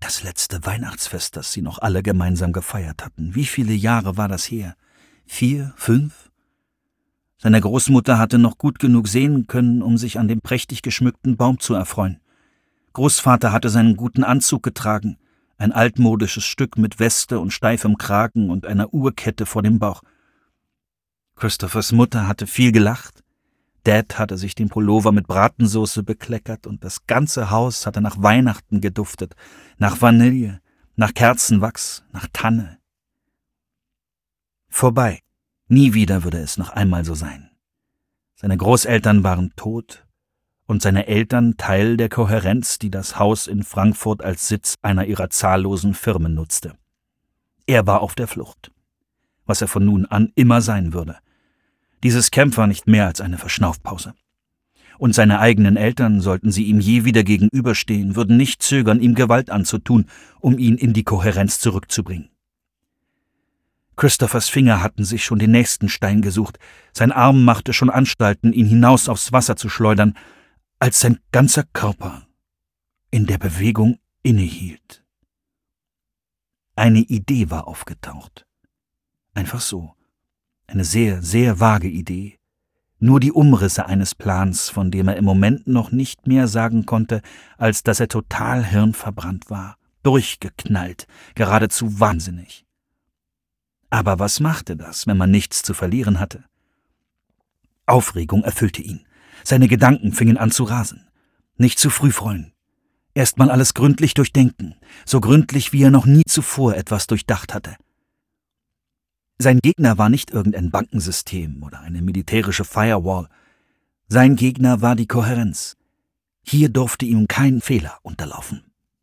Das letzte Weihnachtsfest, das sie noch alle gemeinsam gefeiert hatten. Wie viele Jahre war das her? 4, 5? Seine Großmutter hatte noch gut genug sehen können, um sich an dem prächtig geschmückten Baum zu erfreuen. Großvater hatte seinen guten Anzug getragen, ein altmodisches Stück mit Weste und steifem Kragen und einer Uhrkette vor dem Bauch. Christophers Mutter hatte viel gelacht. Dad hatte sich den Pullover mit Bratensoße bekleckert und das ganze Haus hatte nach Weihnachten geduftet, nach Vanille, nach Kerzenwachs, nach Tanne. Vorbei. Nie wieder würde es noch einmal so sein. Seine Großeltern waren tot und seine Eltern Teil der Kohärenz, die das Haus in Frankfurt als Sitz einer ihrer zahllosen Firmen nutzte. Er war auf der Flucht, was er von nun an immer sein würde. Dieses Camp war nicht mehr als eine Verschnaufpause. Und seine eigenen Eltern, sollten sie ihm je wieder gegenüberstehen, würden nicht zögern, ihm Gewalt anzutun, um ihn in die Kohärenz zurückzubringen. Christophers Finger hatten sich schon den nächsten Stein gesucht, sein Arm machte schon Anstalten, ihn hinaus aufs Wasser zu schleudern, als sein ganzer Körper in der Bewegung innehielt. Eine Idee war aufgetaucht. Einfach so. Eine sehr, sehr vage Idee. Nur die Umrisse eines Plans, von dem er im Moment noch nicht mehr sagen konnte, als dass er total hirnverbrannt war, durchgeknallt, geradezu wahnsinnig. Aber was machte das, wenn man nichts zu verlieren hatte? Aufregung erfüllte ihn. Seine Gedanken fingen an zu rasen. Nicht zu früh freuen. Erst mal alles gründlich durchdenken, so gründlich, wie er noch nie zuvor etwas durchdacht hatte. Sein Gegner war nicht irgendein Bankensystem oder eine militärische Firewall. Sein Gegner war die Kohärenz. Hier durfte ihm kein Fehler unterlaufen.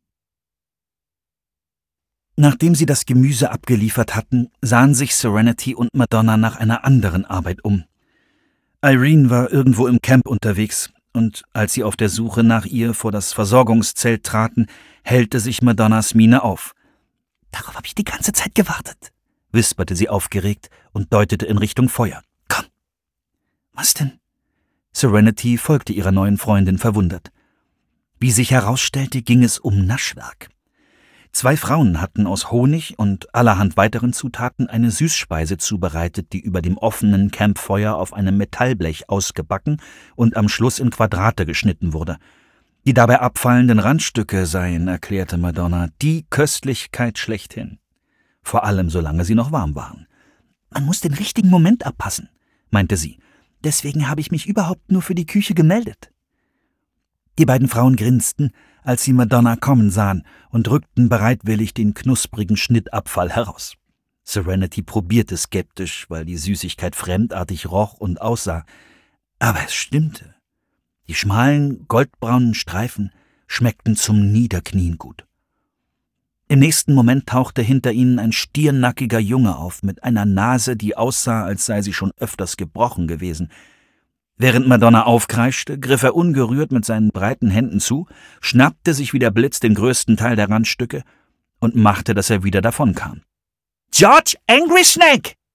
Nachdem sie das Gemüse abgeliefert hatten, sahen sich Serenity und Madonna nach einer anderen Arbeit um. Irene war irgendwo im Camp unterwegs, und als sie auf der Suche nach ihr vor das Versorgungszelt traten, hellte sich Madonnas Miene auf. »Darauf habe ich die ganze Zeit gewartet«, wisperte sie aufgeregt und deutete in Richtung Feuer. »Komm!« »Was denn?« Serenity folgte ihrer neuen Freundin verwundert. Wie sich herausstellte, ging es um Naschwerk. 2 Frauen hatten aus Honig und allerhand weiteren Zutaten eine Süßspeise zubereitet, die über dem offenen Campfeuer auf einem Metallblech ausgebacken und am Schluss in Quadrate geschnitten wurde. Die dabei abfallenden Randstücke seien, erklärte Madonna, die Köstlichkeit schlechthin. Vor allem, solange sie noch warm waren. »Man muss den richtigen Moment abpassen«, meinte sie. »Deswegen habe ich mich überhaupt nur für die Küche gemeldet.« Die beiden Frauen grinsten, als sie Madonna kommen sahen, und rückten bereitwillig den knusprigen Schnittabfall heraus. Serenity probierte skeptisch, weil die Süßigkeit fremdartig roch und aussah. Aber es stimmte. Die schmalen, goldbraunen Streifen schmeckten zum Niederknien gut. Im nächsten Moment tauchte hinter ihnen ein stiernackiger Junge auf, mit einer Nase, die aussah, als sei sie schon öfters gebrochen gewesen. Während Madonna aufkreischte, griff er ungerührt mit seinen breiten Händen zu, schnappte sich wie der Blitz den größten Teil der Randstücke und machte, dass er wieder davonkam. »George Angry Snake!«